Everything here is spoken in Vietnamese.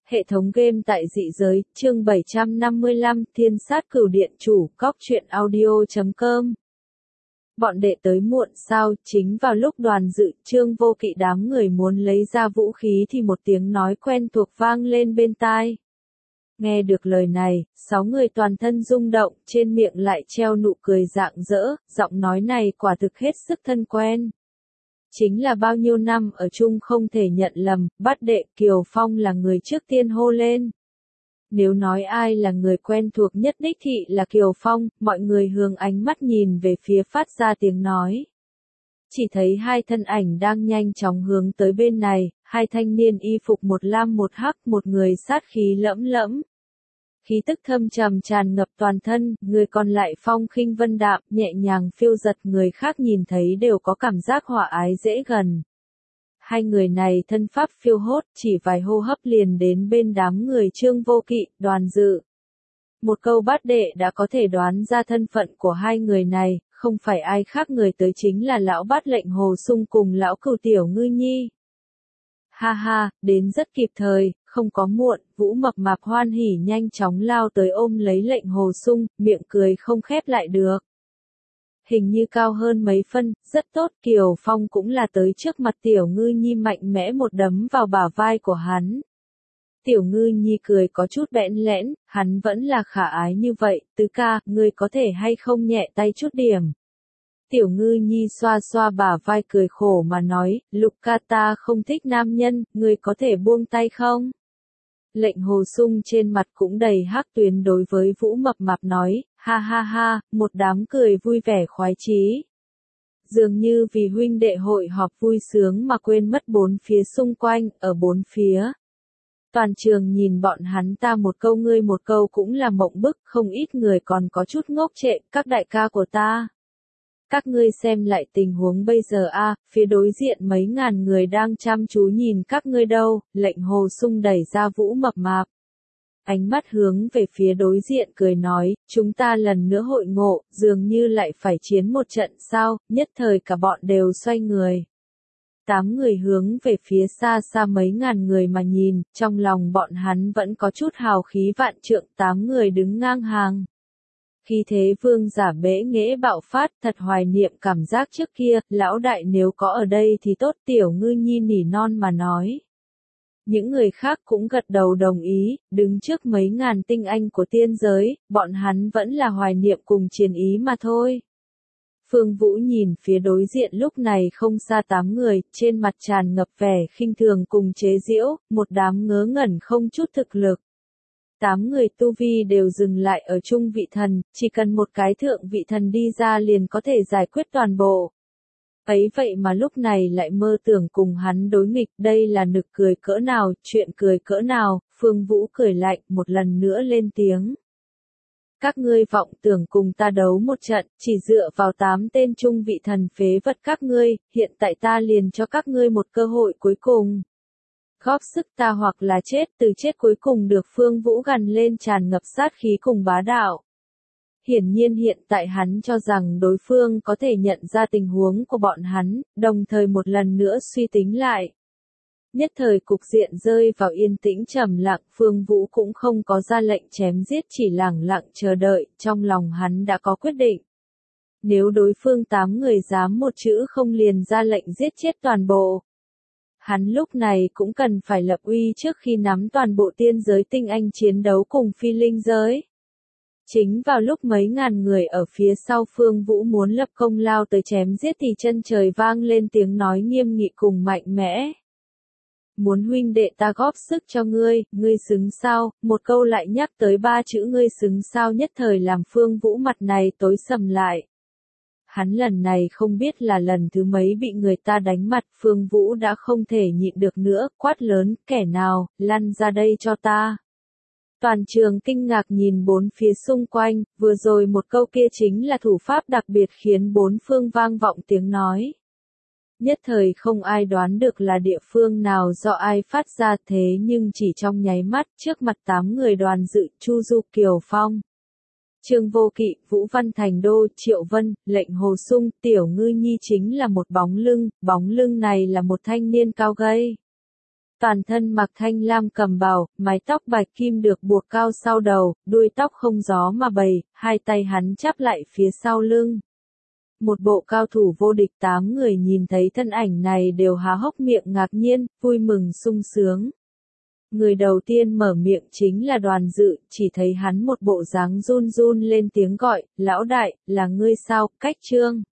Hệ thống game tại dị giới, chương 755, Thiên sát cửu điện chủ, cóc truyện audio.com. Bọn đệ tới muộn sao? Chính vào lúc Đoàn Dự, Trương Vô Kỵ đám người muốn lấy ra vũ khí thì một tiếng nói quen thuộc vang lên bên tai. Nghe được lời này, 6 người toàn thân rung động, trên miệng lại treo nụ cười rạng rỡ, giọng nói này quả thực hết sức thân quen. Chính là bao nhiêu năm ở chung không thể nhận lầm, Bát Đệ Kiều Phong là người trước tiên hô lên. Nếu nói ai là người quen thuộc nhất đích thị là Kiều Phong, mọi người hướng ánh mắt nhìn về phía phát ra tiếng nói. Chỉ thấy hai thân ảnh đang nhanh chóng hướng tới bên này, hai thanh niên y phục một lam một hắc, một người sát khí lẫm lẫm. Khí tức thâm trầm tràn ngập toàn thân, người còn lại phong khinh vân đạm, nhẹ nhàng phiêu giật, người khác nhìn thấy đều có cảm giác hòa ái dễ gần. Hai người này thân pháp phiêu hốt, chỉ vài hô hấp liền đến bên đám người Trương Vô Kỵ, Đoàn Dự. Một câu Bát Đệ đã có thể đoán ra thân phận của hai người này, không phải ai khác người tới chính là lão Bát lệnh Hồ Sung cùng lão Cửu Tiểu Ngư Nhi. Ha ha, đến rất kịp thời, không có muộn, Vũ Mập Mạp hoan hỉ nhanh chóng lao tới ôm lấy lệnh Hồ Sung, miệng cười không khép lại được. Hình như cao hơn mấy phân, rất tốt, Kiều Phong cũng là tới trước mặt Tiểu Ngư Nhi mạnh mẽ một đấm vào bả vai của hắn. Tiểu Ngư Nhi cười có chút bẽn lẽn, hắn vẫn là khả ái như vậy, tứ ca, ngươi có thể hay không nhẹ tay chút điểm. Tiểu Ngư Nhi xoa xoa bả vai cười khổ mà nói, Lục ca ta không thích nam nhân, ngươi có thể buông tay không? Lệnh Hồ Sung trên mặt cũng đầy hắc tuyến đối với Vũ Mập Mạp nói, ha ha ha, một đám cười vui vẻ khoái chí. Dường như vì huynh đệ hội họp vui sướng mà quên mất bốn phía xung quanh, ở bốn phía. Toàn trường nhìn bọn hắn ta một câu ngươi một câu cũng là mộng bức, không ít người còn có chút ngốc trệ, các đại ca của ta. Các ngươi xem lại tình huống bây giờ a, phía đối diện mấy ngàn người đang chăm chú nhìn các ngươi đâu, lệnh Hồ Sung đẩy ra Vũ Mập Mạp. Ánh mắt hướng về phía đối diện cười nói, chúng ta lần nữa hội ngộ, dường như lại phải chiến một trận sao, nhất thời cả bọn đều xoay người. 8 người hướng về phía xa xa mấy ngàn người mà nhìn, trong lòng bọn hắn vẫn có chút hào khí vạn trượng, 8 người đứng ngang hàng. Khi thế vương giả bẽ nghễ bạo phát, thật hoài niệm cảm giác trước kia, lão đại nếu có ở đây thì tốt, Tiểu Ngư Nhi nỉ non mà nói. Những người khác cũng gật đầu đồng ý, đứng trước mấy ngàn tinh anh của tiên giới, bọn hắn vẫn là hoài niệm cùng chiến ý mà thôi. Phương Vũ nhìn phía đối diện lúc này không xa 8 người, trên mặt tràn ngập vẻ khinh thường cùng chế giễu, một đám ngớ ngẩn không chút thực lực. 8 người tu vi đều dừng lại ở trung vị thần, chỉ cần một cái thượng vị thần đi ra liền có thể giải quyết toàn bộ. Ấy vậy mà lúc này lại mơ tưởng cùng hắn đối nghịch, đây là nực cười cỡ nào, chuyện cười cỡ nào, Phương Vũ cười lạnh, một lần nữa lên tiếng. Các ngươi vọng tưởng cùng ta đấu một trận, chỉ dựa vào 8 tên trung vị thần phế vật các ngươi, hiện tại ta liền cho các ngươi một cơ hội cuối cùng. Góp sức ta hoặc là chết, từ chết cuối cùng được Phương Vũ gằn lên tràn ngập sát khí cùng bá đạo. Hiển nhiên hiện tại hắn cho rằng đối phương có thể nhận ra tình huống của bọn hắn, đồng thời một lần nữa suy tính lại. Nhất thời cục diện rơi vào yên tĩnh trầm lặng, Phương Vũ cũng không có ra lệnh chém giết, chỉ lẳng lặng chờ đợi, trong lòng hắn đã có quyết định. Nếu đối phương 8 người dám một chữ không liền ra lệnh giết chết toàn bộ. Hắn lúc này cũng cần phải lập uy trước khi nắm toàn bộ tiên giới tinh anh chiến đấu cùng phi linh giới. Chính vào lúc mấy ngàn người ở phía sau Phương Vũ muốn lập công lao tới chém giết thì chân trời vang lên tiếng nói nghiêm nghị cùng mạnh mẽ. Muốn huynh đệ ta góp sức cho ngươi, ngươi xứng sao, một câu lại nhắc tới 3 chữ ngươi xứng sao nhất thời làm Phương Vũ mặt này tối sầm lại. Hắn lần này không biết là lần thứ mấy bị người ta đánh mặt, Phương Vũ đã không thể nhịn được nữa, quát lớn, kẻ nào, lăn ra đây cho ta. Toàn trường kinh ngạc nhìn bốn phía xung quanh, vừa rồi một câu kia chính là thủ pháp đặc biệt khiến bốn phương vang vọng tiếng nói. Nhất thời không ai đoán được là địa phương nào do ai phát ra thế nhưng chỉ trong nháy mắt trước mặt 8 người Đoàn Dự, Chu Du, Kiều Phong. Trương Vô Kỵ, Vũ Văn Thành Đô, Triệu Vân, lệnh Hồ Sung, Tiểu Ngư Nhi chính là một bóng lưng này là một thanh niên cao gầy. Toàn thân mặc thanh lam cầm bào, mái tóc bạch kim được buộc cao sau đầu, đuôi tóc không gió mà bầy, hai tay hắn chắp lại phía sau lưng. Một bộ cao thủ vô địch 8 người nhìn thấy thân ảnh này đều há hốc miệng ngạc nhiên, vui mừng sung sướng. Người đầu tiên mở miệng chính là Đoàn Dự, chỉ thấy hắn một bộ dáng run run lên tiếng gọi, lão đại, là ngươi sao, Cách Trương.